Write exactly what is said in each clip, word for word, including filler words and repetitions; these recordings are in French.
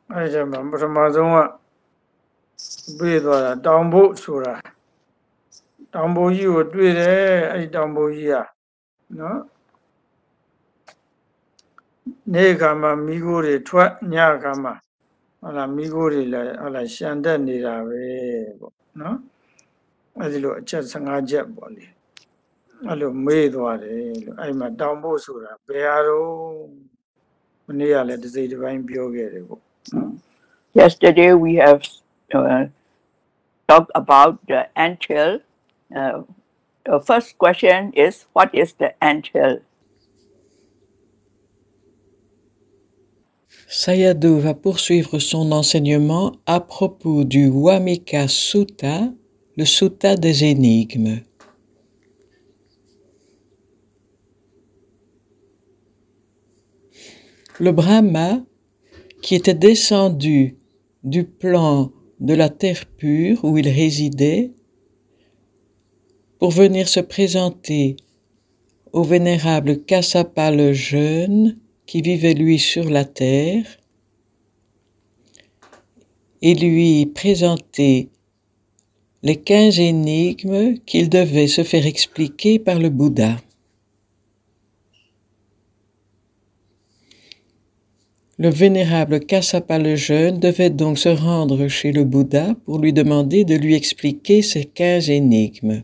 အဲ့ဒါမှပထမဆုံးကပြေးသွားတာတောင်ဖို့ဆိုတာတောင်ဖို့ကြီးကိုတွေ့တယ်အဲ့တောင်ဖို့ကြီးอ่ะနော်နေ့ခါမှာမိခိုးတွေထွက်ညခါမှာဟုတ်လားမိခိုးတွေလည်းဟုတ်လားရှန်တက်နေတာပဲပေါ့နော်အဲ့ဒီလိုအချက်၁၅ချက်ပေါ့လေအဲ့လိုမေးသွားတယ်လို့အဲ့မှာတောင်ဖို့ဆိုတာဘယ်ဟာတော့မနေ့ကလည်းတစ်စိတ်တစ်ပိုင်းပြောခဲ့တယ်ပေါ့ Yesterday we have uh, talked about the anthill. Uh, the first question is, what is the anthill? Sayadaw va poursuivre son enseignement à propos du Wamika Sutta, le Sutta des énigmes. Le Brahma, qui était descendu du plan de la terre pure où il résidait, pour venir se présenter au vénérable Kassapa le jeune, qui vivait lui sur la terre, et lui présenter les quinze énigmes qu'il devait se faire expliquer par le Bouddha. Le vénérable Kassapa le jeune devait donc se rendre chez le Bouddha pour lui demander de lui expliquer ces quinze énigmes.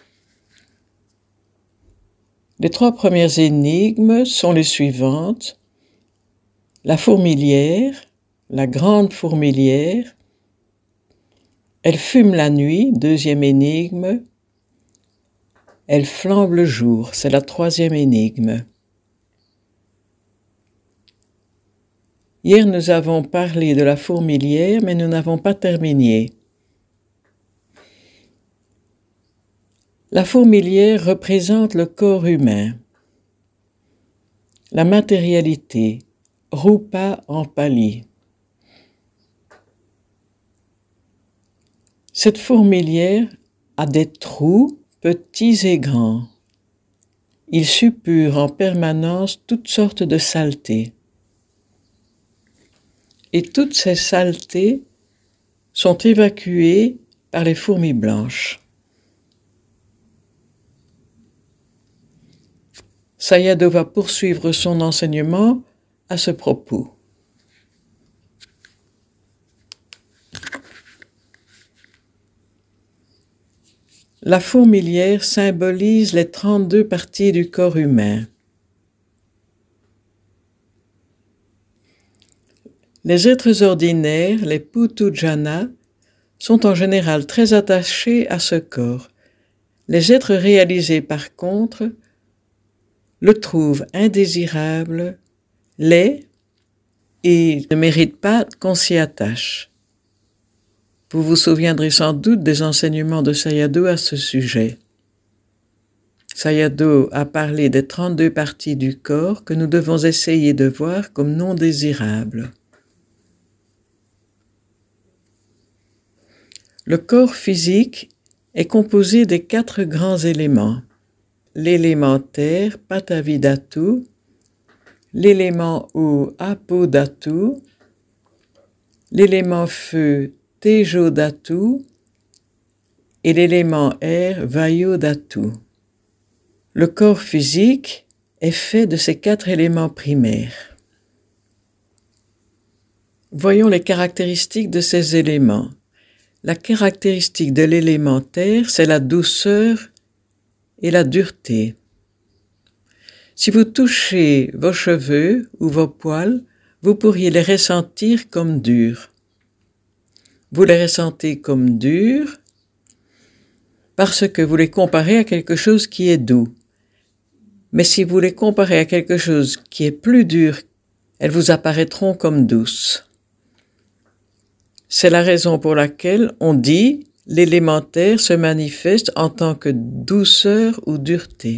Les trois premières énigmes sont les suivantes. La fourmilière, la grande fourmilière, elle fume la nuit, deuxième énigme. Elle flambe le jour, c'est la troisième énigme. Hier, nous avons parlé de la fourmilière, mais nous n'avons pas terminé. La fourmilière représente le corps humain, la matérialité, Rupa en pali. Cette fourmilière a des trous petits et grands. Il suppure en permanence toutes sortes de saletés. Et toutes ces saletés sont évacuées par les fourmis blanches. Sayadaw va poursuivre son enseignement à ce propos. La fourmilière symbolise les trente-deux parties du corps humain. Les êtres ordinaires, les Putujana, sont en général très attachés à ce corps. Les êtres réalisés, par contre, le trouvent indésirable, laid et ne méritent pas qu'on s'y attache. Vous vous souviendrez sans doute des enseignements de Sayadaw à ce sujet. Sayadaw a parlé des trente-deux parties du corps que nous devons essayer de voir comme non désirables. Le corps physique est composé des quatre grands éléments. L'élément terre, Patavidhatu, l'élément eau, Apodhatu, l'élément feu, Tejodhatu, et l'élément air, Vayodhatu. Le corps physique est fait de ces quatre éléments primaires. Voyons les caractéristiques de ces éléments. La caractéristique de l'élément terre, c'est la douceur et la dureté. Si vous touchez vos cheveux ou vos poils, vous pourriez les ressentir comme durs. Vous les ressentez comme durs parce que vous les comparez à quelque chose qui est doux. Mais si vous les comparez à quelque chose qui est plus dur, elles vous apparaîtront comme douces. C'est la raison pour laquelle on dit l'élémentaire se manifeste en tant que douceur ou dureté.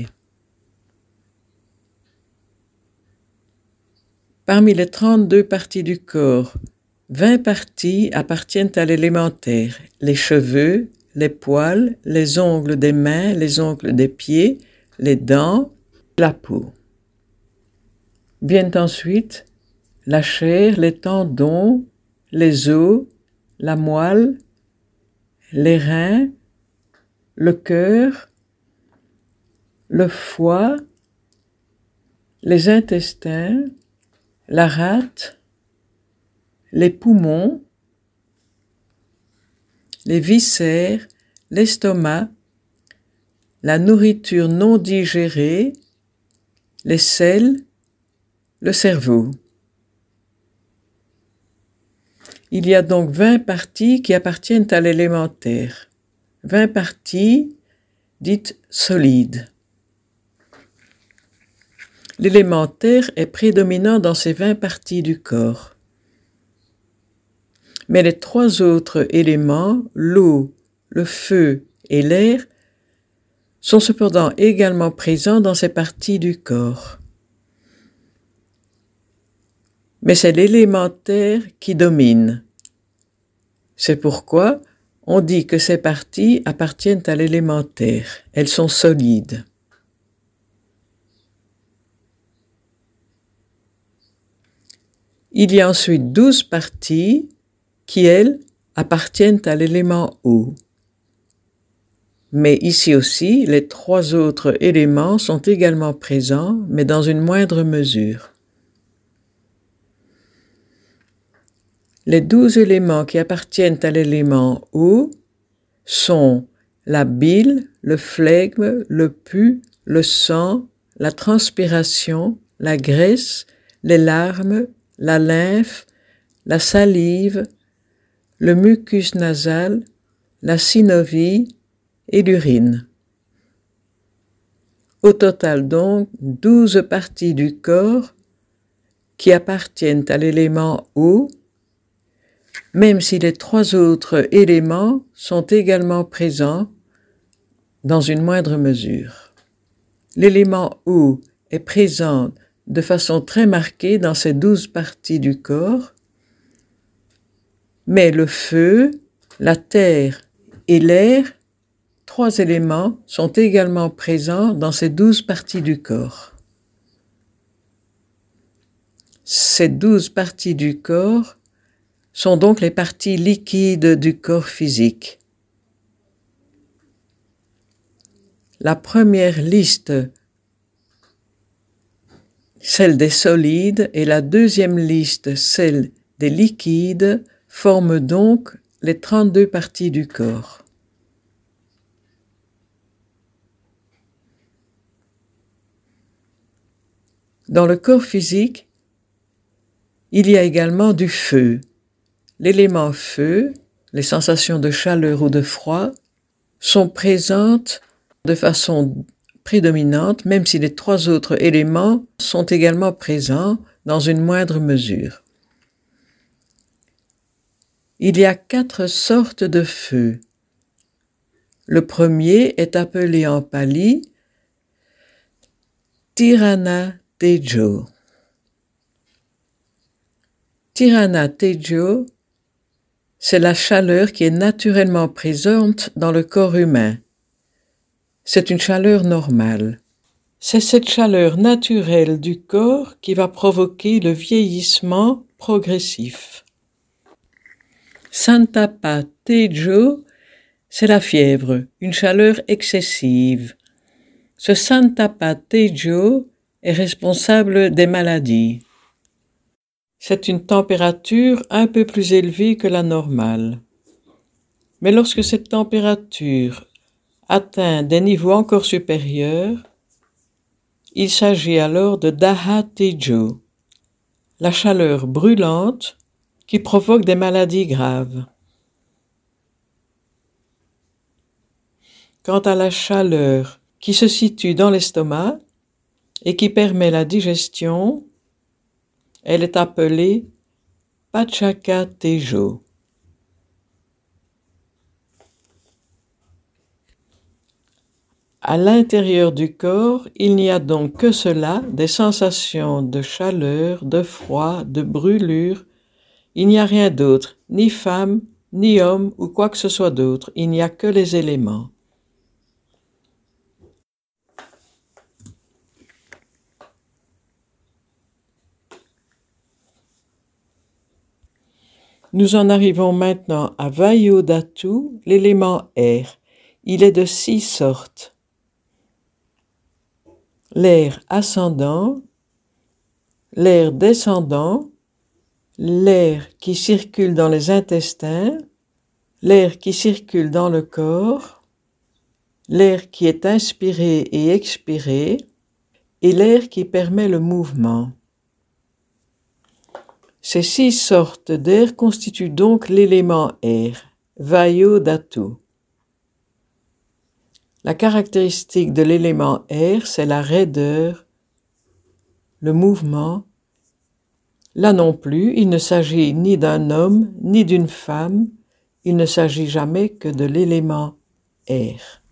Parmi les trente-deux parties du corps, vingt parties appartiennent à l'élémentaire, les cheveux, les poils, les ongles des mains, les ongles des pieds, les dents, la peau. Viennent ensuite la chair, les tendons, les os, la moelle, les reins, le cœur, le foie, les intestins, la rate, les poumons, les viscères, l'estomac, la nourriture non digérée, les selles, le cerveau. Il y a donc vingt parties qui appartiennent à l'élément terre, vingt parties dites solides. L'élément terre est prédominant dans ces vingt parties du corps. Mais les trois autres éléments, l'eau, le feu et l'air, sont cependant également présents dans ces parties du corps. Mais c'est l'élément terre qui domine. C'est pourquoi on dit que ces parties appartiennent à l'élément terre. Elles sont solides. Il y a ensuite douze parties qui, elles, appartiennent à l'élément eau. Mais ici aussi, les trois autres éléments sont également présents, mais dans une moindre mesure. Les douze éléments qui appartiennent à l'élément eau sont la bile, le flegme, le pus, le sang, la transpiration, la graisse, les larmes, la lymphe, la salive, le mucus nasal, la synovie et l'urine. Au total donc, douze parties du corps qui appartiennent à l'élément eau, même si les trois autres éléments sont également présents dans une moindre mesure. L'élément eau est présent de façon très marquée dans ces douze parties du corps, mais le feu, la terre et l'air, trois éléments, sont également présents dans ces douze parties du corps. Ces douze parties du corps sont donc les parties liquides du corps physique. La première liste, celle des solides, et la deuxième liste, celle des liquides, forment donc les trente-deux parties du corps. Dans le corps physique, il y a également du feu. L'élément feu, les sensations de chaleur ou de froid, sont présentes de façon prédominante, même si les trois autres éléments sont également présents dans une moindre mesure. Il y a quatre sortes de feu. Le premier est appelé en pali Tirana Tejo. Tirana Tejo, c'est la chaleur qui est naturellement présente dans le corps humain. C'est une chaleur normale. C'est cette chaleur naturelle du corps qui va provoquer le vieillissement progressif. Santapa Tejo, c'est la fièvre, une chaleur excessive. Ce Santapa Tejo est responsable des maladies. C'est une température un peu plus élevée que la normale. Mais lorsque cette température atteint des niveaux encore supérieurs, il s'agit alors de Daha Tejo, la chaleur brûlante qui provoque des maladies graves. Quant à la chaleur qui se situe dans l'estomac et qui permet la digestion, elle est appelée Pachaka Tejo. À l'intérieur du corps, il n'y a donc que cela, des sensations de chaleur, de froid, de brûlure. Il n'y a rien d'autre, ni femme, ni homme ou quoi que ce soit d'autre. Il n'y a que les éléments. Nous en arrivons maintenant à Vayodhatu, l'élément air. Il est de six sortes. L'air ascendant, l'air descendant, l'air qui circule dans les intestins, l'air qui circule dans le corps, l'air qui est inspiré et expiré, et l'air qui permet le mouvement. Ces six sortes d'air constituent donc l'élément air, Vayodhatu. La caractéristique de l'élément air, c'est la raideur, le mouvement. Là non plus, il ne s'agit ni d'un homme, ni d'une femme, il ne s'agit jamais que de l'élément air.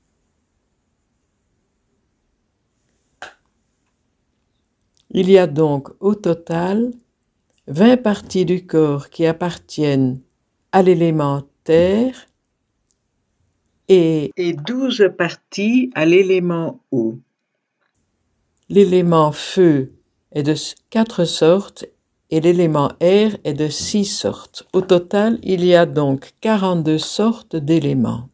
Il y a donc au total vingt parties du corps qui appartiennent à l'élément terre et, et douze parties à l'élément eau. L'élément feu est de quatre sortes et l'élément air est de six sortes. Au total, il y a donc quarante-deux sortes d'éléments.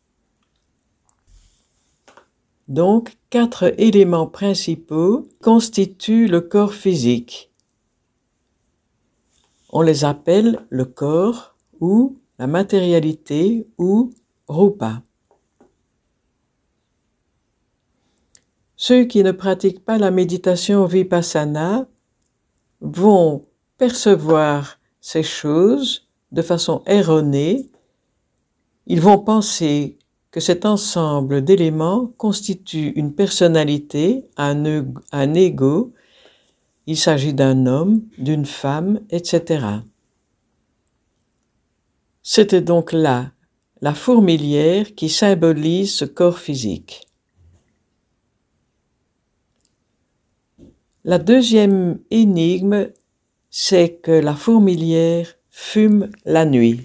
Donc, quatre éléments principaux constituent le corps physique. On les appelle le corps ou la matérialité ou rupa. Ceux qui ne pratiquent pas la méditation vipassana vont percevoir ces choses de façon erronée. Ils vont penser que cet ensemble d'éléments constitue une personnalité, un, un ego. Il s'agit d'un homme, d'une femme, et cetera. C'était donc là la fourmilière qui symbolise ce corps physique. La deuxième énigme, c'est que la fourmilière fume la nuit.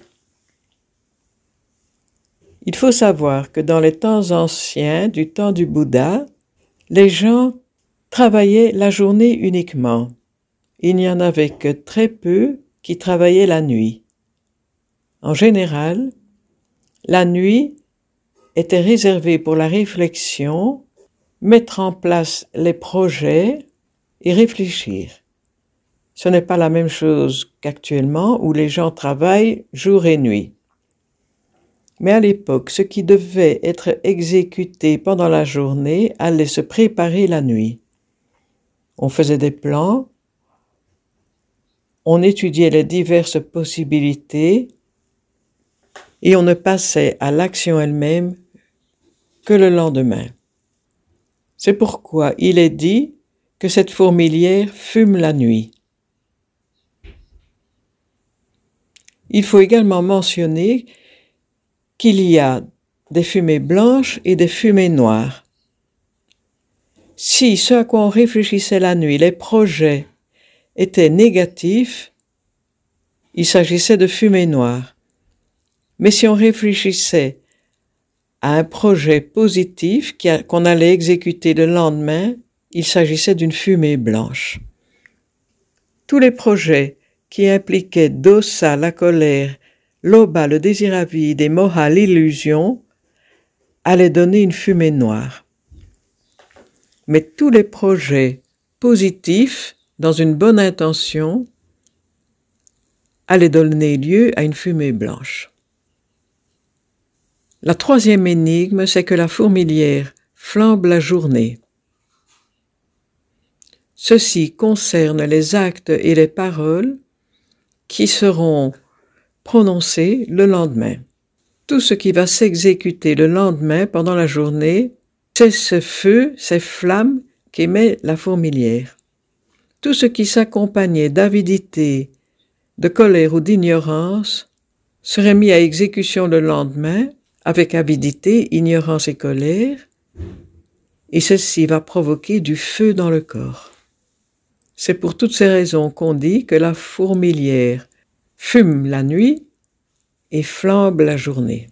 Il faut savoir que dans les temps anciens, du temps du Bouddha, les gens travaillaient la journée uniquement. Il n'y en avait que très peu qui travaillaient la nuit. En général, la nuit était réservée pour la réflexion, mettre en place les projets et réfléchir. Ce n'est pas la même chose qu'actuellement où les gens travaillent jour et nuit. Mais à l'époque, ce qui devait être exécuté pendant la journée allait se préparer la nuit. On faisait des plans, on étudiait les diverses possibilités et on ne passait à l'action elle-même que le lendemain. C'est pourquoi il est dit que cette fourmilière fume la nuit. Il faut également mentionner qu'il y a des fumées blanches et des fumées noires. Si ce à quoi on réfléchissait la nuit, les projets étaient négatifs, il s'agissait de fumée noire. Mais si on réfléchissait à un projet positif qu'on allait exécuter le lendemain, il s'agissait d'une fumée blanche. Tous les projets qui impliquaient dosa, la colère, lobha, le désir avide, et moha, l'illusion, allaient donner une fumée noire. Mais tous les projets positifs, dans une bonne intention, allaient donner lieu à une fumée blanche. La troisième énigme, c'est que la fourmilière flambe la journée. Ceci concerne les actes et les paroles qui seront prononcés le lendemain. Tout ce qui va s'exécuter le lendemain pendant la journée, c'est ce feu, ces flammes qu'émet la fourmilière. Tout ce qui s'accompagnait d'avidité, de colère ou d'ignorance serait mis à exécution le lendemain avec avidité, ignorance et colère, et ceci va provoquer du feu dans le corps. C'est pour toutes ces raisons qu'on dit que la fourmilière fume la nuit et flambe la journée.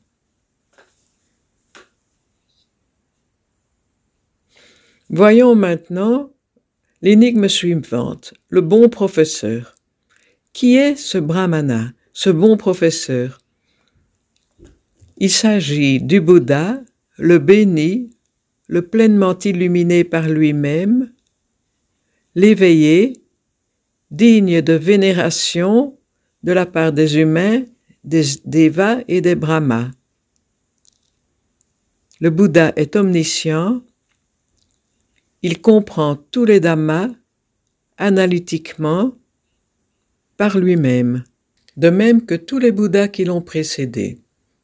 Voyons maintenant l'énigme suivante, le bon professeur. Qui est ce brahmana, ce bon professeur. Il s'agit du Bouddha, le béni, le pleinement illuminé par lui-même, l'éveillé, digne de vénération de la part des humains, des Devas et des Brahmas. Le Bouddha est omniscient, il comprend tous les dhammas analytiquement par lui-même, de même que tous les Bouddhas qui l'ont précédé.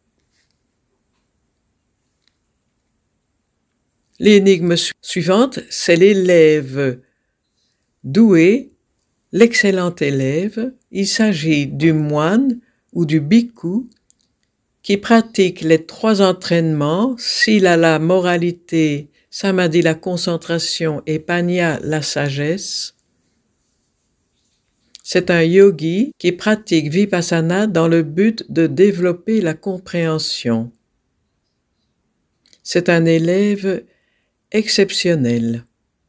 L'énigme suivante, c'est l'élève doué, l'excellent élève. Il s'agit du moine ou du bhikkhu qui pratique les trois entraînements, sila la moralité, samadhi la concentration et panya la sagesse. C'est un yogi qui pratique vipassana dans le but de développer la compréhension. C'est un élève exceptionnel.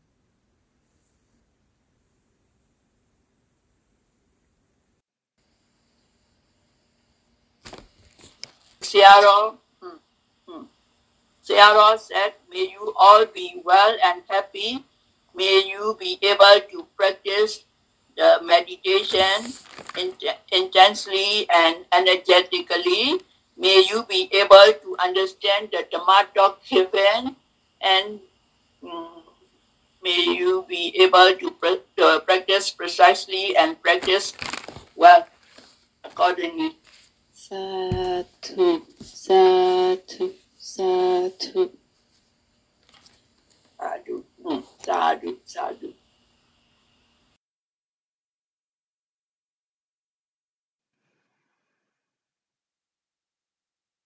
Sayadaw, hmm, hmm. Sayadaw said, may you all be well and happy. May you be able to practice the meditation in intensely and energetically. May you be able to understand the Dhamma doctrine, and um, may you be able to, pr- to practice precisely and practice well accordingly. Sadhu, sadhu, sadhu. Sadhu, mm, sadhu, sadhu.